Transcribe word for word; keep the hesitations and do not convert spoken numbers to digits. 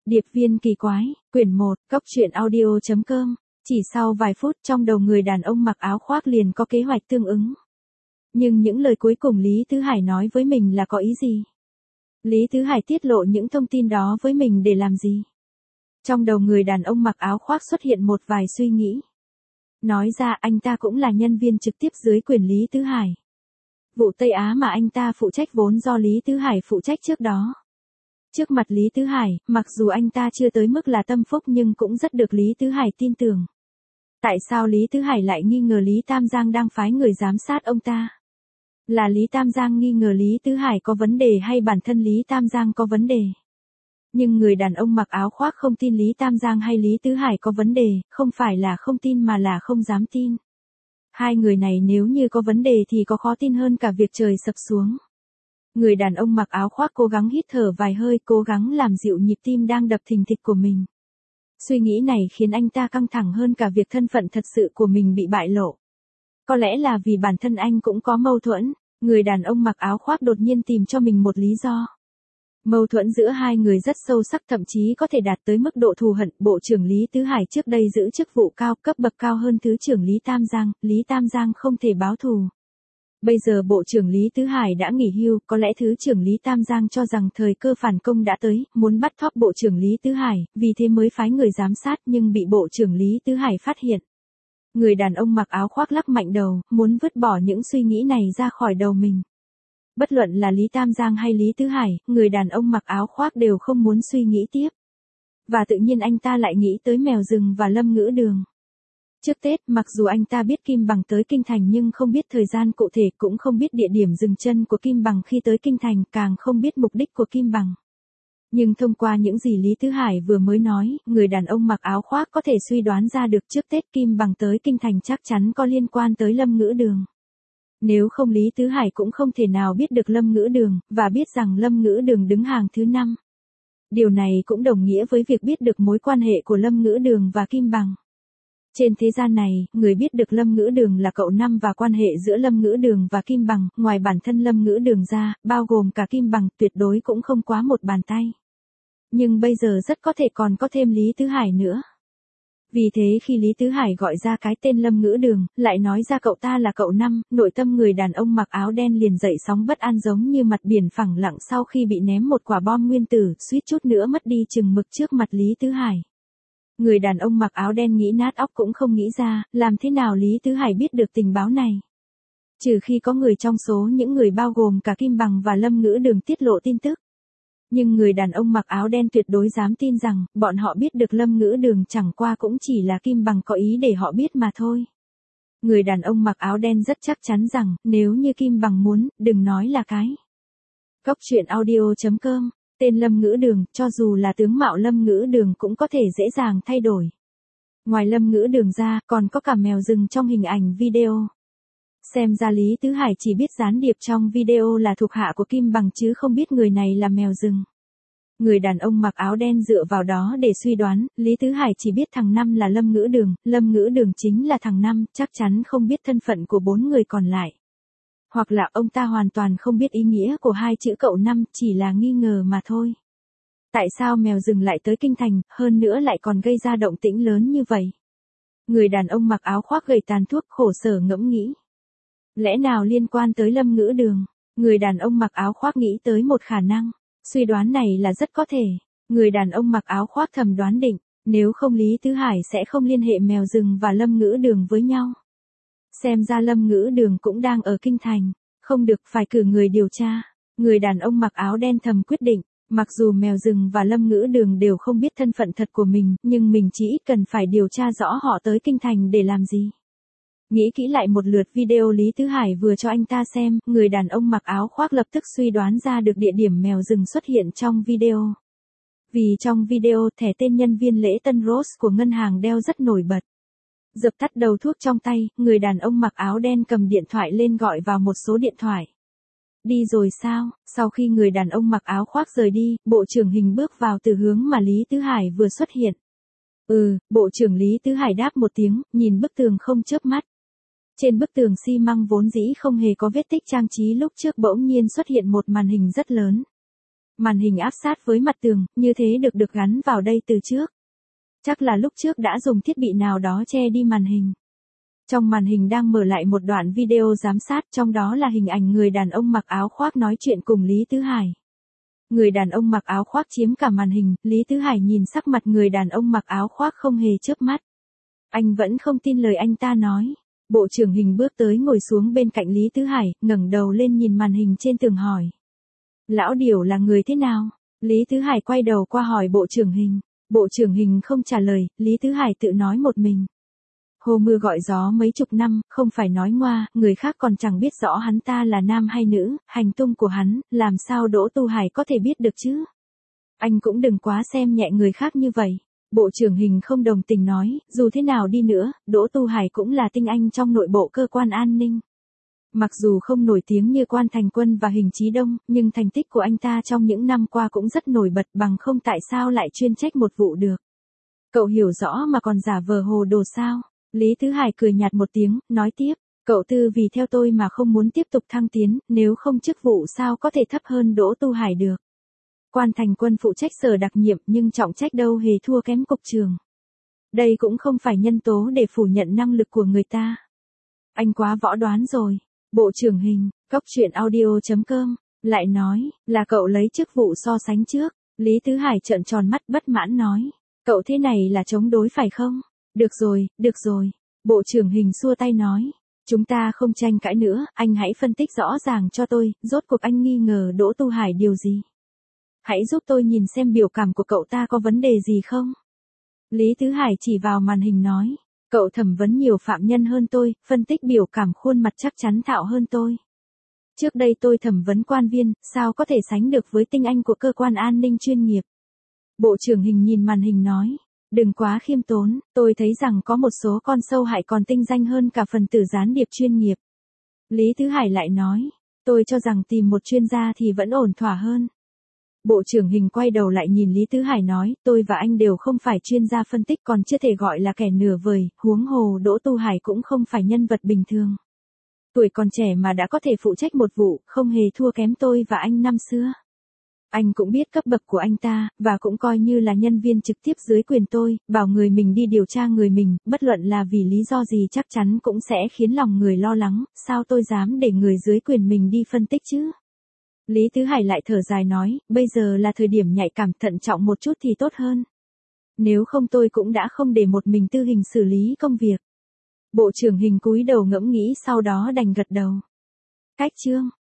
Điệp viên kỳ quái, quyển một, cốc truyện audio chấm com. Chỉ sau vài phút trong đầu người đàn ông mặc áo khoác liền có kế hoạch tương ứng. Nhưng những lời cuối cùng Lý Tứ Hải nói với mình là có ý gì? Lý Tứ Hải tiết lộ những thông tin đó với mình để làm gì? Trong đầu người đàn ông mặc áo khoác xuất hiện một vài suy nghĩ. Nói ra anh ta cũng là nhân viên trực tiếp dưới quyền Lý Tứ Hải. Vụ Tây Á mà anh ta phụ trách vốn do Lý Tứ Hải phụ trách trước đó. Trước mặt Lý Tứ Hải, mặc dù anh ta chưa tới mức là tâm phúc nhưng cũng rất được Lý Tứ Hải tin tưởng. Tại sao Lý Tứ Hải lại nghi ngờ Lý Tam Giang đang phái người giám sát ông ta? Là Lý Tam Giang nghi ngờ Lý Tứ Hải có vấn đề hay bản thân Lý Tam Giang có vấn đề? Nhưng người đàn ông mặc áo khoác không tin Lý Tam Giang hay Lý Tứ Hải có vấn đề, không phải là không tin mà là không dám tin. Hai người này nếu như có vấn đề thì có khó tin hơn cả việc trời sập xuống. Người đàn ông mặc áo khoác cố gắng hít thở vài hơi, cố gắng làm dịu nhịp tim đang đập thình thịch của mình. Suy nghĩ này khiến anh ta căng thẳng hơn cả việc thân phận thật sự của mình bị bại lộ. Có lẽ là vì bản thân anh cũng có mâu thuẫn, người đàn ông mặc áo khoác đột nhiên tìm cho mình một lý do. Mâu thuẫn giữa hai người rất sâu sắc, thậm chí có thể đạt tới mức độ thù hận. Bộ trưởng Lý Tứ Hải trước đây giữ chức vụ cao, cấp bậc cao hơn Thứ trưởng Lý Tam Giang, Lý Tam Giang không thể báo thù. Bây giờ Bộ trưởng Lý Tứ Hải đã nghỉ hưu, có lẽ Thứ trưởng Lý Tam Giang cho rằng thời cơ phản công đã tới, muốn bắt thóp Bộ trưởng Lý Tứ Hải, vì thế mới phái người giám sát nhưng bị Bộ trưởng Lý Tứ Hải phát hiện. Người đàn ông mặc áo khoác lắc mạnh đầu, muốn vứt bỏ những suy nghĩ này ra khỏi đầu mình. Bất luận là Lý Tam Giang hay Lý Tứ Hải, người đàn ông mặc áo khoác đều không muốn suy nghĩ tiếp. Và tự nhiên anh ta lại nghĩ tới Mèo Rừng và Lâm Ngữ Đường. Trước Tết, mặc dù anh ta biết Kim Bằng tới Kinh Thành nhưng không biết thời gian cụ thể, cũng không biết địa điểm dừng chân của Kim Bằng khi tới Kinh Thành, càng không biết mục đích của Kim Bằng. Nhưng thông qua những gì Lý Tứ Hải vừa mới nói, người đàn ông mặc áo khoác có thể suy đoán ra được trước Tết Kim Bằng tới Kinh Thành chắc chắn có liên quan tới Lâm Ngữ Đường. Nếu không Lý Tứ Hải cũng không thể nào biết được Lâm Ngữ Đường, và biết rằng Lâm Ngữ Đường đứng hàng thứ năm. Điều này cũng đồng nghĩa với việc biết được mối quan hệ của Lâm Ngữ Đường và Kim Bằng. Trên thế gian này, người biết được Lâm Ngữ Đường là cậu năm và quan hệ giữa Lâm Ngữ Đường và Kim Bằng, ngoài bản thân Lâm Ngữ Đường ra, bao gồm cả Kim Bằng, tuyệt đối cũng không quá một bàn tay. Nhưng bây giờ rất có thể còn có thêm Lý Tứ Hải nữa. Vì thế khi Lý Tứ Hải gọi ra cái tên Lâm Ngữ Đường, lại nói ra cậu ta là cậu năm, nội tâm người đàn ông mặc áo đen liền dậy sóng bất an giống như mặt biển phẳng lặng sau khi bị ném một quả bom nguyên tử, suýt chút nữa mất đi chừng mực trước mặt Lý Tứ Hải. Người đàn ông mặc áo đen nghĩ nát óc cũng không nghĩ ra, làm thế nào Lý Tứ Hải biết được tình báo này. Trừ khi có người trong số những người bao gồm cả Kim Bằng và Lâm Ngữ Đường tiết lộ tin tức. Nhưng người đàn ông mặc áo đen tuyệt đối dám tin rằng, bọn họ biết được Lâm Ngữ Đường chẳng qua cũng chỉ là Kim Bằng có ý để họ biết mà thôi. Người đàn ông mặc áo đen rất chắc chắn rằng, nếu như Kim Bằng muốn, đừng nói là cái. Cốc truyện audio chấm com, tên Lâm Ngữ Đường, cho dù là tướng mạo Lâm Ngữ Đường cũng có thể dễ dàng thay đổi. Ngoài Lâm Ngữ Đường ra, còn có cả Mèo Rừng trong hình ảnh video. Xem ra Lý Tứ Hải chỉ biết gián điệp trong video là thuộc hạ của Kim Bằng chứ không biết người này là Mèo Rừng. Người đàn ông mặc áo đen dựa vào đó để suy đoán, Lý Tứ Hải chỉ biết thằng Năm là Lâm Ngữ Đường, Lâm Ngữ Đường chính là thằng Năm, chắc chắn không biết thân phận của bốn người còn lại. Hoặc là ông ta hoàn toàn không biết ý nghĩa của hai chữ cậu Năm, chỉ là nghi ngờ mà thôi. Tại sao Mèo Rừng lại tới Kinh Thành, hơn nữa lại còn gây ra động tĩnh lớn như vậy? Người đàn ông mặc áo khoác gầy tàn thuốc khổ sở ngẫm nghĩ. Lẽ nào liên quan tới Lâm Ngữ Đường? Người đàn ông mặc áo khoác nghĩ tới một khả năng. Suy đoán này là rất có thể. Người đàn ông mặc áo khoác thầm đoán định, nếu không Lý Tứ Hải sẽ không liên hệ Mèo Rừng và Lâm Ngữ Đường với nhau. Xem ra Lâm Ngữ Đường cũng đang ở Kinh Thành, không được phải cử người điều tra. Người đàn ông mặc áo đen thầm quyết định, mặc dù Mèo Rừng và Lâm Ngữ Đường đều không biết thân phận thật của mình, nhưng mình chỉ ít cần phải điều tra rõ họ tới Kinh Thành để làm gì. Nghĩ kỹ lại một lượt video Lý Tứ Hải vừa cho anh ta xem, người đàn ông mặc áo khoác lập tức suy đoán ra được địa điểm Mèo Rừng xuất hiện trong video. Vì trong video, thẻ tên nhân viên lễ tân Rose của ngân hàng đeo rất nổi bật. Dập tắt đầu thuốc trong tay, người đàn ông mặc áo đen cầm điện thoại lên gọi vào một số điện thoại. Đi rồi sao? Sau khi người đàn ông mặc áo khoác rời đi, Bộ trưởng Hình bước vào từ hướng mà Lý Tứ Hải vừa xuất hiện. Ừ, Bộ trưởng Lý Tứ Hải đáp một tiếng, nhìn bức tường không chớp mắt. Trên bức tường xi măng vốn dĩ không hề có vết tích trang trí lúc trước bỗng nhiên xuất hiện một màn hình rất lớn. Màn hình áp sát với mặt tường, như thế được được gắn vào đây từ trước. Chắc là lúc trước đã dùng thiết bị nào đó che đi màn hình. Trong màn hình đang mở lại một đoạn video giám sát, trong đó là hình ảnh người đàn ông mặc áo khoác nói chuyện cùng Lý Tứ Hải. Người đàn ông mặc áo khoác chiếm cả màn hình, Lý Tứ Hải nhìn sắc mặt người đàn ông mặc áo khoác không hề chớp mắt. Anh vẫn không tin lời anh ta nói. Bộ trưởng Hình bước tới ngồi xuống bên cạnh Lý Tứ Hải, ngẩng đầu lên nhìn màn hình trên tường hỏi. Lão Điểu là người thế nào? Lý Tứ Hải quay đầu qua hỏi Bộ trưởng Hình. Bộ trưởng Hình không trả lời, Lý Tứ Hải tự nói một mình. Hồ mưa gọi gió mấy chục năm, không phải nói ngoa, người khác còn chẳng biết rõ hắn ta là nam hay nữ, hành tung của hắn, làm sao Đỗ Tu Hải có thể biết được chứ? Anh cũng đừng quá xem nhẹ người khác như vậy. Bộ trưởng Hình không đồng tình nói, dù thế nào đi nữa, Đỗ Tu Hải cũng là tinh anh trong nội bộ cơ quan an ninh. Mặc dù không nổi tiếng như Quan Thành Quân và Hình Chí Đông, nhưng thành tích của anh ta trong những năm qua cũng rất nổi bật, bằng không tại sao lại chuyên trách một vụ được. Cậu hiểu rõ mà còn giả vờ hồ đồ sao? Lý Tứ Hải cười nhạt một tiếng, nói tiếp, cậu Tư vì theo tôi mà không muốn tiếp tục thăng tiến, nếu không chức vụ sao có thể thấp hơn Đỗ Tu Hải được. Quan Thành Quân phụ trách sở đặc nhiệm nhưng trọng trách đâu hề thua kém cục trưởng. Đây cũng không phải nhân tố để phủ nhận năng lực của người ta. Anh quá võ đoán rồi. Bộ trưởng Hình, cốc truyện audio chấm com, lại nói, là cậu lấy chức vụ so sánh trước. Lý Tứ Hải trợn tròn mắt bất mãn nói, cậu thế này là chống đối phải không? Được rồi, được rồi. Bộ trưởng Hình xua tay nói, chúng ta không tranh cãi nữa, anh hãy phân tích rõ ràng cho tôi, rốt cuộc anh nghi ngờ Đỗ Tu Hải điều gì? Hãy giúp tôi nhìn xem biểu cảm của cậu ta có vấn đề gì không? Lý Tứ Hải chỉ vào màn hình nói, cậu thẩm vấn nhiều phạm nhân hơn tôi, phân tích biểu cảm khuôn mặt chắc chắn thạo hơn tôi. Trước đây tôi thẩm vấn quan viên, sao có thể sánh được với tinh anh của cơ quan an ninh chuyên nghiệp? Bộ trưởng Hình nhìn màn hình nói, đừng quá khiêm tốn, tôi thấy rằng có một số con sâu hại còn tinh danh hơn cả phần tử gián điệp chuyên nghiệp. Lý Tứ Hải lại nói, tôi cho rằng tìm một chuyên gia thì vẫn ổn thỏa hơn. Bộ trưởng Hình quay đầu lại nhìn Lý Tứ Hải nói, tôi và anh đều không phải chuyên gia phân tích còn chưa thể gọi là kẻ nửa vời, huống hồ Đỗ Tu Hải cũng không phải nhân vật bình thường. Tuổi còn trẻ mà đã có thể phụ trách một vụ, không hề thua kém tôi và anh năm xưa. Anh cũng biết cấp bậc của anh ta, và cũng coi như là nhân viên trực tiếp dưới quyền tôi, bảo người mình đi điều tra người mình, bất luận là vì lý do gì chắc chắn cũng sẽ khiến lòng người lo lắng, sao tôi dám để người dưới quyền mình đi phân tích chứ? Lý Tứ Hải lại thở dài nói, bây giờ là thời điểm nhạy cảm, thận trọng một chút thì tốt hơn. Nếu không tôi cũng đã không để một mình Tư Hình xử lý công việc. Bộ trưởng Hình cúi đầu ngẫm nghĩ sau đó đành gật đầu. Cách chương